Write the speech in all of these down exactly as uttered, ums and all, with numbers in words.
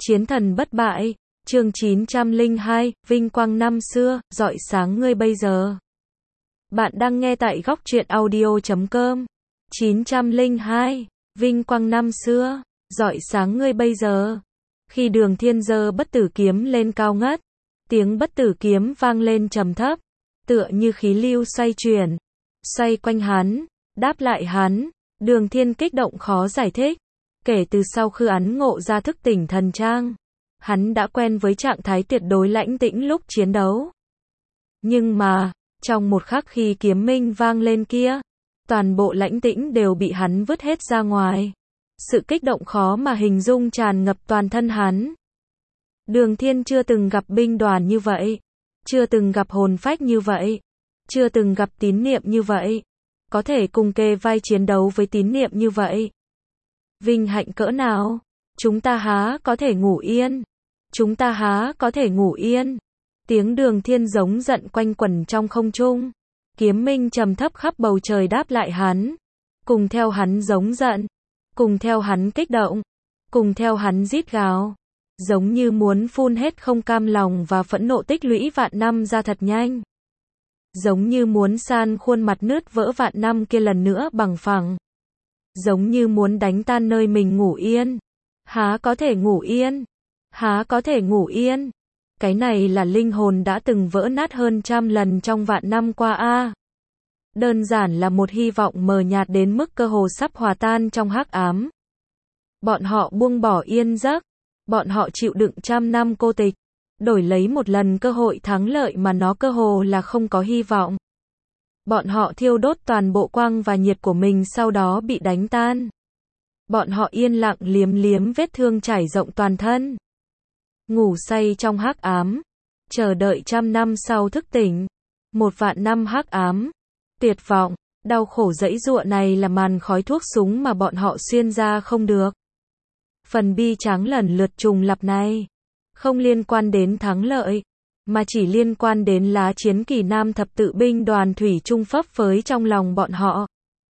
Chiến thần bất bại, chương chín trăm lẻ hai, vinh quang năm xưa, rọi sáng ngươi bây giờ. Bạn đang nghe tại góc truyện audio chấm com. chín trăm lẻ hai, vinh quang năm xưa, rọi sáng ngươi bây giờ. Khi Đường Thiên giơ bất tử kiếm lên cao ngất, tiếng bất tử kiếm vang lên trầm thấp, tựa như khí lưu xoay chuyển, xoay quanh hắn, đáp lại hắn. Đường Thiên kích động khó giải thích. Kể từ sau khi hắn ngộ ra thức tỉnh thần trang, hắn đã quen với trạng thái tuyệt đối lãnh tĩnh lúc chiến đấu. Nhưng mà, trong một khắc khi kiếm minh vang lên kia, toàn bộ lãnh tĩnh đều bị hắn vứt hết ra ngoài. Sự kích động khó mà hình dung tràn ngập toàn thân hắn. Đường Thiên chưa từng gặp binh đoàn như vậy, chưa từng gặp hồn phách như vậy, chưa từng gặp tín niệm như vậy, có thể cùng kề vai chiến đấu với tín niệm như vậy. Vinh hạnh cỡ nào, chúng ta há có thể ngủ yên, chúng ta há có thể ngủ yên. Tiếng Đường Thiên giống giận quanh quẩn trong không trung, kiếm minh trầm thấp khắp bầu trời đáp lại hắn, cùng theo hắn giống giận, cùng theo hắn kích động, cùng theo hắn rít gào, giống như muốn phun hết không cam lòng và phẫn nộ tích lũy vạn năm ra thật nhanh, giống như muốn san khuôn mặt nứt vỡ vạn năm kia lần nữa bằng phẳng, giống như muốn đánh tan nơi mình ngủ yên. Há có thể ngủ yên, há có thể ngủ yên. Cái này là linh hồn đã từng vỡ nát hơn trăm lần trong vạn năm qua a. Đơn giản là một hy vọng mờ nhạt đến mức cơ hồ sắp hòa tan trong hắc ám. Bọn họ buông bỏ yên giấc, bọn họ chịu đựng trăm năm cô tịch, đổi lấy một lần cơ hội thắng lợi mà nó cơ hồ là không có hy vọng. Bọn họ thiêu đốt toàn bộ quang và nhiệt của mình sau đó bị đánh tan. Bọn họ yên lặng liếm liếm vết thương trải rộng toàn thân. Ngủ say trong hắc ám, chờ đợi trăm năm sau thức tỉnh. Một vạn năm hắc ám, tuyệt vọng, đau khổ dãy giụa này là màn khói thuốc súng mà bọn họ xuyên ra không được. Phần bi tráng lần lượt trùng lặp này, không liên quan đến thắng lợi, mà chỉ liên quan đến lá chiến kỳ nam thập tự binh đoàn thủy chung phấp phới trong lòng bọn họ.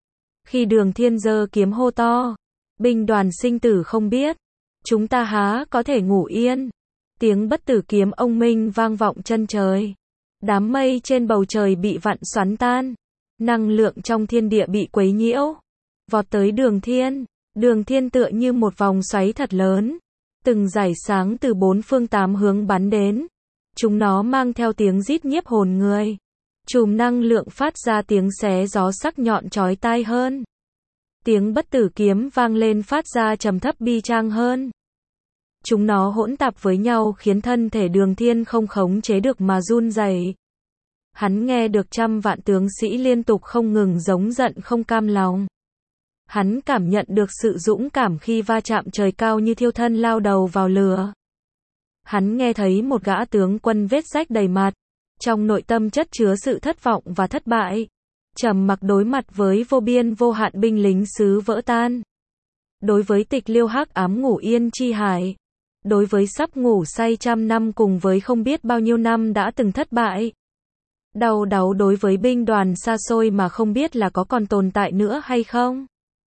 Khi Đường Thiên giơ kiếm hô to, binh đoàn sinh tử không biết, chúng ta há có thể ngủ yên. Tiếng bất tử kiếm ông minh vang vọng chân trời. Đám mây trên bầu trời bị vặn xoắn tan, năng lượng trong thiên địa bị quấy nhiễu, vọt tới Đường Thiên. Đường Thiên tựa như một vòng xoáy thật lớn, từng dải sáng từ bốn phương tám hướng bắn đến. Chúng nó mang theo tiếng rít nhiếp hồn người. Chùm năng lượng phát ra tiếng xé gió sắc nhọn chói tai hơn. Tiếng bất tử kiếm vang lên phát ra trầm thấp bi trang hơn. Chúng nó hỗn tạp với nhau khiến thân thể Đường Thiên không khống chế được mà run rẩy. Hắn nghe được trăm vạn tướng sĩ liên tục không ngừng giống giận không cam lòng. Hắn cảm nhận được sự dũng cảm khi va chạm trời cao như thiêu thân lao đầu vào lửa. Hắn nghe thấy một gã tướng quân vết rách đầy mặt, trong nội tâm chất chứa sự thất vọng và thất bại, trầm mặc đối mặt với vô biên vô hạn binh lính xứ vỡ tan. Đối với tịch liêu hắc ám ngủ yên chi hải, đối với sắp ngủ say trăm năm cùng với không biết bao nhiêu năm đã từng thất bại. Đau đáu đối với binh đoàn xa xôi mà không biết là có còn tồn tại nữa hay không.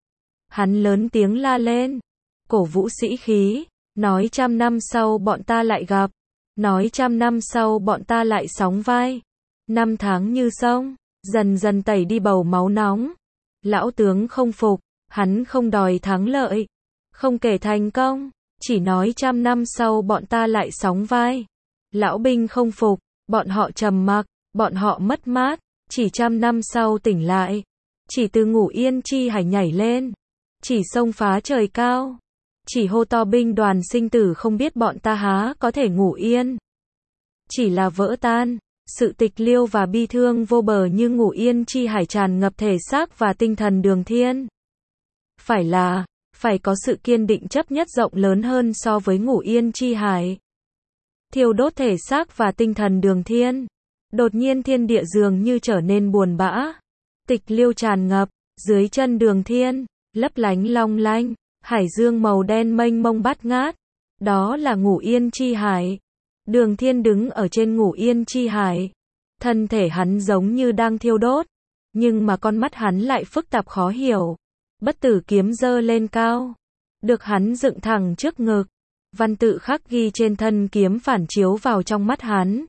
Hắn lớn tiếng la lên, cổ vũ sĩ khí, nói trăm năm sau bọn ta lại gặp, nói trăm năm sau bọn ta lại sóng vai. Năm tháng như sông, dần dần tẩy đi bầu máu nóng. Lão tướng không phục, hắn không đòi thắng lợi, không kể thành công, chỉ nói trăm năm sau bọn ta lại sóng vai. Lão binh không phục, bọn họ trầm mặc, bọn họ mất mát, chỉ trăm năm sau tỉnh lại, chỉ từ ngủ yên chi hải nhảy lên, chỉ xông phá trời cao, chỉ hô to binh đoàn sinh tử không biết bọn ta há có thể ngủ yên. Chỉ là vỡ tan, sự tịch liêu và bi thương vô bờ như ngủ yên chi hải tràn ngập thể xác và tinh thần Đường Thiên. Phải là, phải có sự kiên định chấp nhất rộng lớn hơn so với ngủ yên chi hải. Thiêu đốt thể xác và tinh thần Đường Thiên. Đột nhiên thiên địa dường như trở nên buồn bã. Tịch liêu tràn ngập, dưới chân Đường Thiên, lấp lánh long lanh, hải dương màu đen mênh mông bát ngát. Đó là ngủ yên chi hải. Đường Thiên đứng ở trên ngủ yên chi hải. Thân thể hắn giống như đang thiêu đốt, nhưng mà con mắt hắn lại phức tạp khó hiểu. Bất tử kiếm giơ lên cao, được hắn dựng thẳng trước ngực, Văn tự khắc ghi trên thân kiếm phản chiếu vào trong mắt hắn.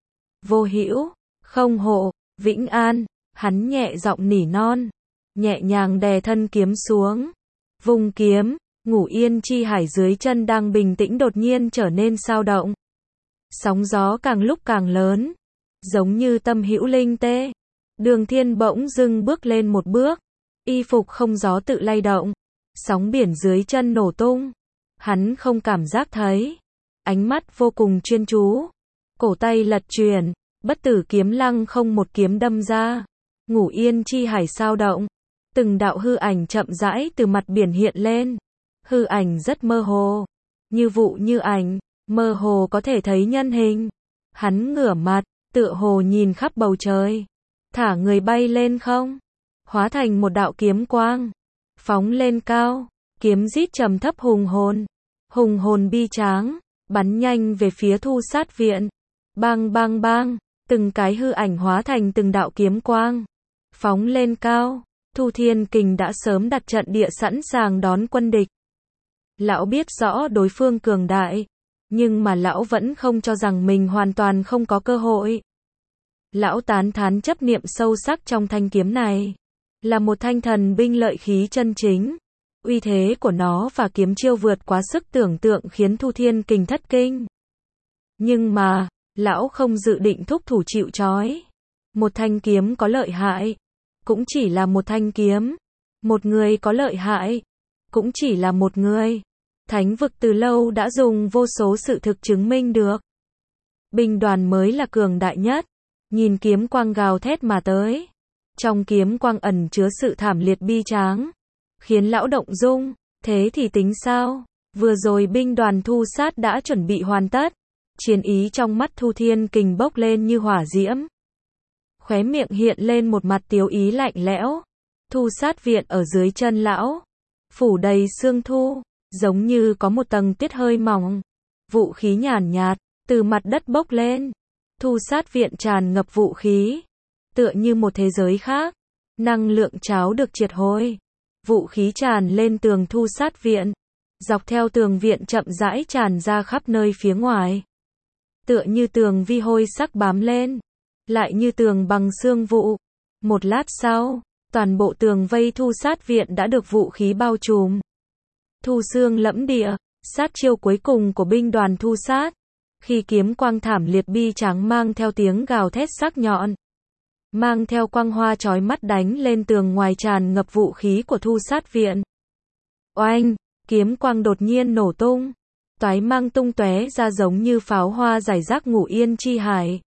Vô Hữu, không hộ, Vĩnh An, hắn nhẹ giọng nỉ non, nhẹ nhàng đè thân kiếm xuống, vùng kiếm, Ngũ Yên Chi Hải dưới chân đang bình tĩnh đột nhiên trở nên xao động. Sóng gió càng lúc càng lớn, giống như tâm hữu linh tê. Đường Thiên bỗng dưng bước lên một bước, y phục không gió tự lay động, sóng biển dưới chân nổ tung. Hắn không cảm giác thấy, ánh mắt vô cùng chuyên chú, cổ tay lật chuyển, bất tử kiếm lăng không một kiếm đâm ra. Ngũ Yên Chi Hải sao động, từng đạo hư ảnh chậm rãi từ mặt biển hiện lên. Hư ảnh rất mơ hồ, như vụ như ảnh, mơ hồ có thể thấy nhân hình. Hắn ngửa mặt, tựa hồ nhìn khắp bầu trời, thả người bay lên không, hóa thành một đạo kiếm quang, phóng lên cao, kiếm rít trầm thấp hùng hồn, hùng hồn bi tráng, bắn nhanh về phía Thu Sát Viện. Bang bang bang, từng cái hư ảnh hóa thành từng đạo kiếm quang, phóng lên cao. Thu Thiên Kình đã sớm đặt trận địa sẵn sàng đón quân địch. Lão biết rõ đối phương cường đại, nhưng mà lão vẫn không cho rằng mình hoàn toàn không có cơ hội. Lão tán thán chấp niệm sâu sắc trong thanh kiếm này, là một thanh thần binh lợi khí chân chính. Uy thế của nó và kiếm chiêu vượt quá sức tưởng tượng khiến Thu Thiên Kình thất kinh. Nhưng mà, lão không dự định thúc thủ chịu trói. Một thanh kiếm có lợi hại, cũng chỉ là một thanh kiếm. Một người có lợi hại, cũng chỉ là một người. Thánh vực từ lâu đã dùng vô số sự thực chứng minh được. Binh đoàn mới là cường đại nhất. Nhìn kiếm quang gào thét mà tới. Trong kiếm quang ẩn chứa sự thảm liệt bi tráng, khiến lão động dung. Thế thì tính sao? Vừa rồi binh đoàn Thu Sát đã chuẩn bị hoàn tất. Chiến ý trong mắt Thu Thiên Kình bốc lên như hỏa diễm. Khóe miệng hiện lên một mặt tiếu ý lạnh lẽo. Thu Sát Viện ở dưới chân lão, phủ đầy sương thu, giống như có một tầng tuyết hơi mỏng. Vũ khí nhàn nhạt, từ mặt đất bốc lên. Thu Sát Viện tràn ngập vũ khí, tựa như một thế giới khác. Năng lượng cháo được triệt hồi. Vũ khí tràn lên tường Thu Sát Viện, dọc theo tường viện chậm rãi tràn ra khắp nơi phía ngoài. Tựa như tường vi hôi sắc bám lên, lại như tường bằng xương vụ. Một lát sau, toàn bộ tường vây Thu Sát Viện đã được vũ khí bao trùm. Thu xương lẫm địa, sát chiêu cuối cùng của binh đoàn Thu Sát. Khi kiếm quang thảm liệt bi tráng mang theo tiếng gào thét sắc nhọn, mang theo quang hoa chói mắt đánh lên tường ngoài tràn ngập vũ khí của Thu Sát Viện. Oanh, kiếm quang đột nhiên nổ tung, toái mang tung tóe ra giống như pháo hoa rải rác Ngũ Yên Chi Hải.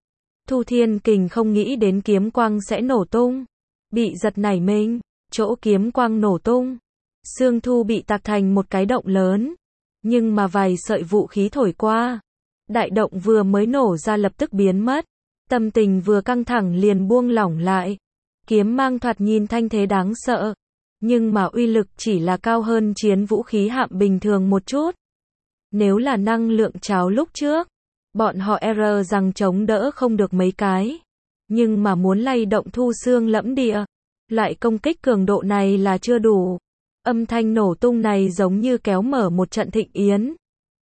Thu Thiên Kình không nghĩ đến kiếm quang sẽ nổ tung, bị giật nảy mình, chỗ kiếm quang nổ tung, xương thu bị tạc thành một cái động lớn, nhưng mà vài sợi vũ khí thổi qua, đại động vừa mới nổ ra lập tức biến mất. Tâm tình vừa căng thẳng liền buông lỏng lại. Kiếm mang thoạt nhìn thanh thế đáng sợ, nhưng mà uy lực chỉ là cao hơn chiến vũ khí hạm bình thường một chút. Nếu là năng lượng cháo lúc trước, bọn họ e rằng chống đỡ không được mấy cái. Nhưng mà muốn lay động Thu xương lẫm địa, loại công kích cường độ này là chưa đủ. Âm thanh nổ tung này giống như kéo mở một trận thịnh yến.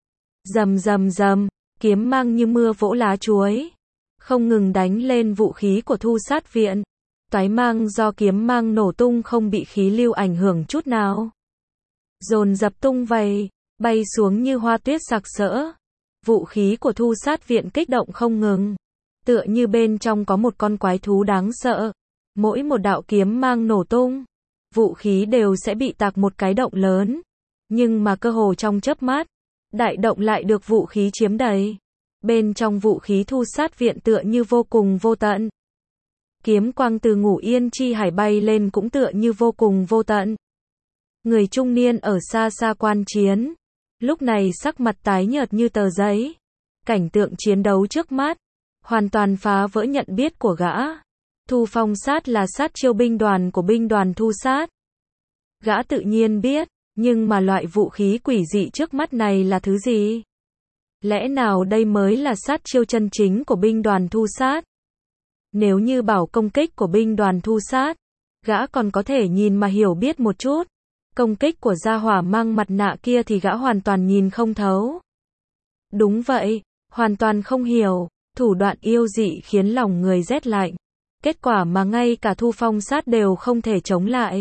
Rầm rầm rầm, kiếm mang như mưa vỗ lá chuối, không ngừng đánh lên vũ khí của Thu Sát Viện. Toái mang do kiếm mang nổ tung không bị khí lưu ảnh hưởng chút nào, dồn dập tung vầy, bay xuống như hoa tuyết sặc sỡ. Vũ khí của Thu Sát Viện kích động không ngừng, tựa như bên trong có một con quái thú đáng sợ. Mỗi một đạo kiếm mang nổ tung, vũ khí đều sẽ bị tạc một cái động lớn. Nhưng mà cơ hồ trong chớp mắt, đại động lại được vũ khí chiếm đầy. Bên trong vũ khí Thu Sát Viện tựa như vô cùng vô tận. Kiếm quang từ Ngũ Yên Chi Hải bay lên cũng tựa như vô cùng vô tận. Người trung niên ở xa xa quan chiến, lúc này sắc mặt tái nhợt như tờ giấy. Cảnh tượng chiến đấu trước mắt, hoàn toàn phá vỡ nhận biết của gã. Thu phong sát là sát chiêu binh đoàn của binh đoàn Thu Sát. Gã tự nhiên biết, nhưng mà loại vũ khí quỷ dị trước mắt này là thứ gì? Lẽ nào đây mới là sát chiêu chân chính của binh đoàn Thu Sát? Nếu như bảo công kích của binh đoàn Thu Sát, gã còn có thể nhìn mà hiểu biết một chút. Công kích của gia hỏa mang mặt nạ kia thì gã hoàn toàn nhìn không thấu. Đúng vậy, hoàn toàn không hiểu, thủ đoạn yêu dị khiến lòng người rét lạnh. Kết quả mà ngay cả Thu Phong Sát đều không thể chống lại.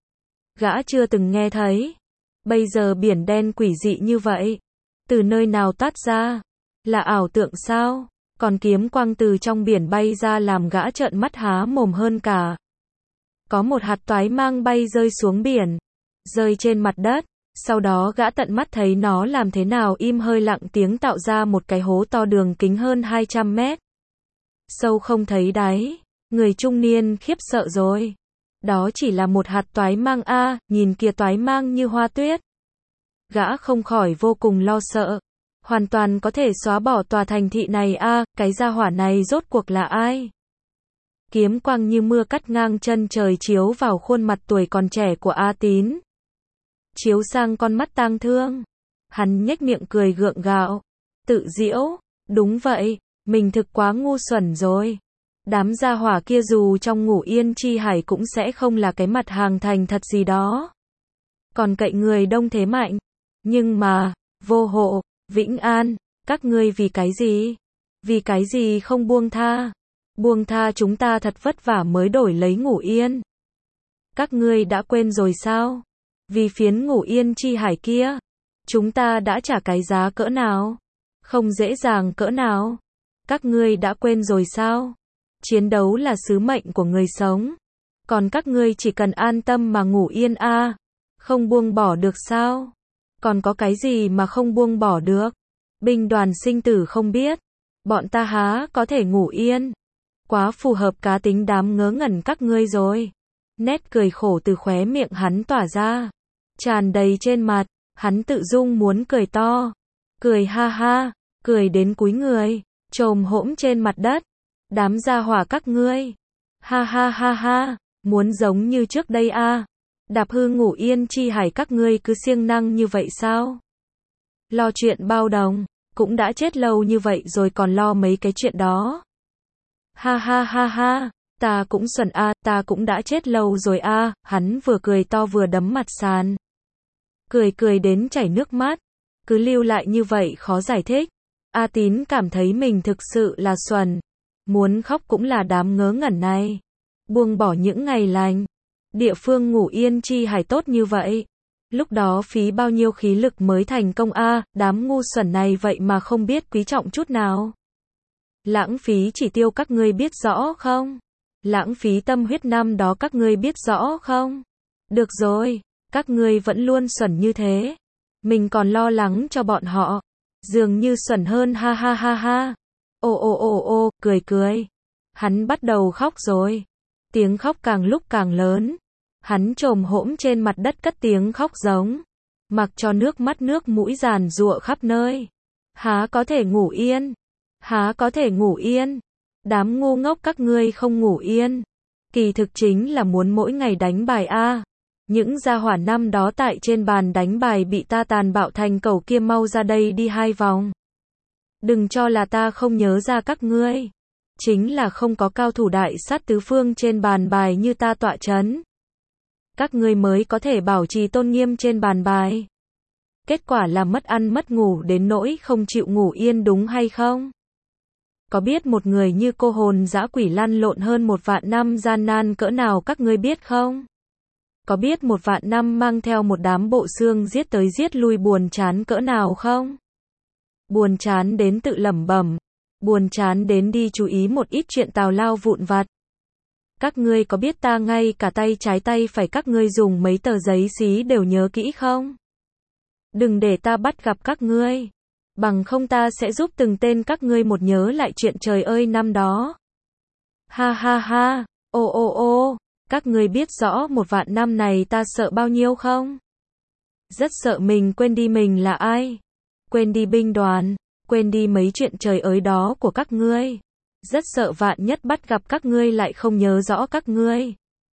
Gã chưa từng nghe thấy. Bây giờ biển đen quỷ dị như vậy. Từ nơi nào toát ra? Là ảo tượng sao? Còn kiếm quang từ trong biển bay ra làm gã trợn mắt há mồm hơn cả. Có một hạt toái mang bay rơi xuống biển. Rơi trên mặt đất. Sau đó gã tận mắt thấy nó làm thế nào im hơi lặng tiếng tạo ra một cái hố to đường kính hơn hai trăm mét. Sâu không thấy đáy. Người trung niên khiếp sợ rồi. Đó chỉ là một hạt toái mang a, à, nhìn kìa toái mang như hoa tuyết. Gã không khỏi vô cùng lo sợ. Hoàn toàn có thể xóa bỏ tòa thành thị này a, à, cái gia hỏa này rốt cuộc là ai? Kiếm quang như mưa cắt ngang chân trời chiếu vào khuôn mặt tuổi còn trẻ của A Tín. Chiếu sang con mắt tang thương. Hắn nhếch miệng cười gượng gạo. Tự giễu, đúng vậy, mình thực quá ngu xuẩn rồi. Đám gia hỏa kia dù trong Ngũ Yên Chi Hải cũng sẽ không là cái mặt hàng thành thật gì đó. Còn cậy người đông thế mạnh. Nhưng mà, Vô Hộ, Vĩnh An, các ngươi vì cái gì? Vì cái gì không buông tha? Buông tha chúng ta thật vất vả mới đổi lấy Ngũ Yên. Các ngươi đã quên rồi sao? Vì phiến Ngũ Yên Chi Hải kia, chúng ta đã trả cái giá cỡ nào? Không dễ dàng cỡ nào? Các ngươi đã quên rồi sao? Chiến đấu là sứ mệnh của người sống. Còn các ngươi chỉ cần an tâm mà ngủ yên a, à. Không buông bỏ được sao? Còn có cái gì mà không buông bỏ được? Binh đoàn sinh tử không biết. Bọn ta há có thể ngủ yên. Quá phù hợp cá tính đám ngớ ngẩn các ngươi rồi. Nét cười khổ từ khóe miệng hắn tỏa ra. Tràn đầy trên mặt. Hắn tự dung muốn cười to. Cười ha ha. Cười đến cúi người. Chồm hỗn trên mặt đất. Đám gia hỏa các ngươi. Ha ha ha ha. Muốn giống như trước đây a, à. Đạp hư Ngũ Yên Chi Hải các ngươi cứ siêng năng như vậy sao? Lo chuyện bao đồng. Cũng đã chết lâu như vậy rồi còn lo mấy cái chuyện đó. Ha ha ha ha. Ta cũng xuẩn a, à, ta cũng đã chết lâu rồi a, à. Hắn vừa cười to vừa đấm mặt sàn. Cười cười đến chảy nước mắt. Cứ lưu lại như vậy khó giải thích. A Tín cảm thấy mình thực sự là xuẩn. Muốn khóc cũng là đám ngớ ngẩn này. Buông bỏ những ngày lành. Địa phương Ngũ Yên Chi Hải tốt như vậy. Lúc đó phí bao nhiêu khí lực mới thành công a, à, đám ngu xuẩn này vậy mà không biết quý trọng chút nào. Lãng phí chỉ tiêu các ngươi biết rõ không? Lãng phí tâm huyết năm đó các ngươi biết rõ không? Được rồi, các ngươi vẫn luôn xuẩn như thế. Mình còn lo lắng cho bọn họ. Dường như xuẩn hơn ha ha ha ha. Ô ô ô ô, cười cười. Hắn bắt đầu khóc rồi. Tiếng khóc càng lúc càng lớn. Hắn chồm hỗn trên mặt đất cất tiếng khóc giống. Mặc cho nước mắt nước mũi giàn giụa khắp nơi. Há có thể ngủ yên. Há có thể ngủ yên. Đám ngu ngốc các ngươi không ngủ yên. Kỳ thực chính là muốn mỗi ngày đánh bài a. À. Những gia hỏa năm đó tại trên bàn đánh bài bị ta tàn bạo thành cẩu kia mau ra đây đi hai vòng. Đừng cho là ta không nhớ ra các ngươi. Chính là không có cao thủ đại sát tứ phương trên bàn bài như ta tọa chấn. Các ngươi mới có thể bảo trì tôn nghiêm trên bàn bài. Kết quả là mất ăn mất ngủ đến nỗi không chịu ngủ yên đúng hay không? Có biết một người như cô hồn dã quỷ lăn lộn hơn một vạn năm gian nan cỡ nào các ngươi biết không? Có biết một vạn năm mang theo một đám bộ xương giết tới giết lui buồn chán cỡ nào không? Buồn chán đến tự lẩm bẩm. Buồn chán đến đi chú ý một ít chuyện tào lao vụn vặt. Các ngươi có biết ta ngay cả tay trái tay phải các ngươi dùng mấy tờ giấy xí đều nhớ kỹ không? Đừng để ta bắt gặp các ngươi. Bằng không ta sẽ giúp từng tên các ngươi một nhớ lại chuyện trời ơi năm đó. Ha ha ha, ô ô ô, các ngươi biết rõ một vạn năm này ta sợ bao nhiêu không? Rất sợ mình quên đi mình là ai. Quên đi binh đoàn. Quên đi mấy chuyện trời ơi đó của các ngươi. Rất sợ vạn nhất bắt gặp các ngươi lại không nhớ rõ các ngươi.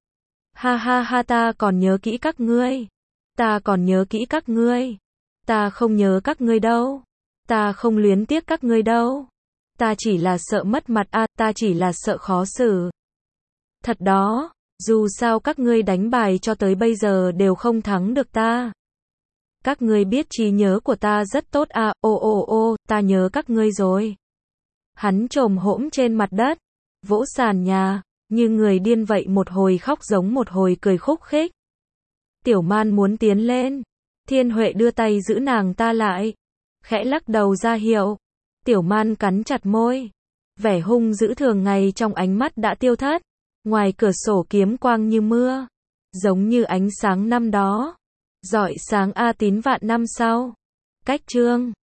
Ha ha ha, ta còn nhớ kỹ các ngươi. Ta còn nhớ kỹ các ngươi. Ta không nhớ các ngươi đâu. Ta không luyến tiếc các ngươi đâu. Ta chỉ là sợ mất mặt a, à, ta chỉ là sợ khó xử. Thật đó, Dù sao các ngươi đánh bài cho tới bây giờ đều không thắng được ta. Các ngươi biết trí nhớ của ta rất tốt à, ô ô ô, ta nhớ các ngươi rồi. Hắn chồm hổm trên mặt đất, vỗ sàn nhà, như người điên vậy, một hồi khóc giống một hồi cười khúc khích. Tiểu Man muốn tiến lên, Thiên Huệ đưa tay giữ nàng ta lại, khẽ lắc đầu ra hiệu. Tiểu Man cắn chặt môi, vẻ hung dữ thường ngày trong ánh mắt đã tiêu thất. Ngoài cửa sổ kiếm quang như mưa, giống như ánh sáng năm đó, rọi sáng A Tín vạn năm sau. Cách chương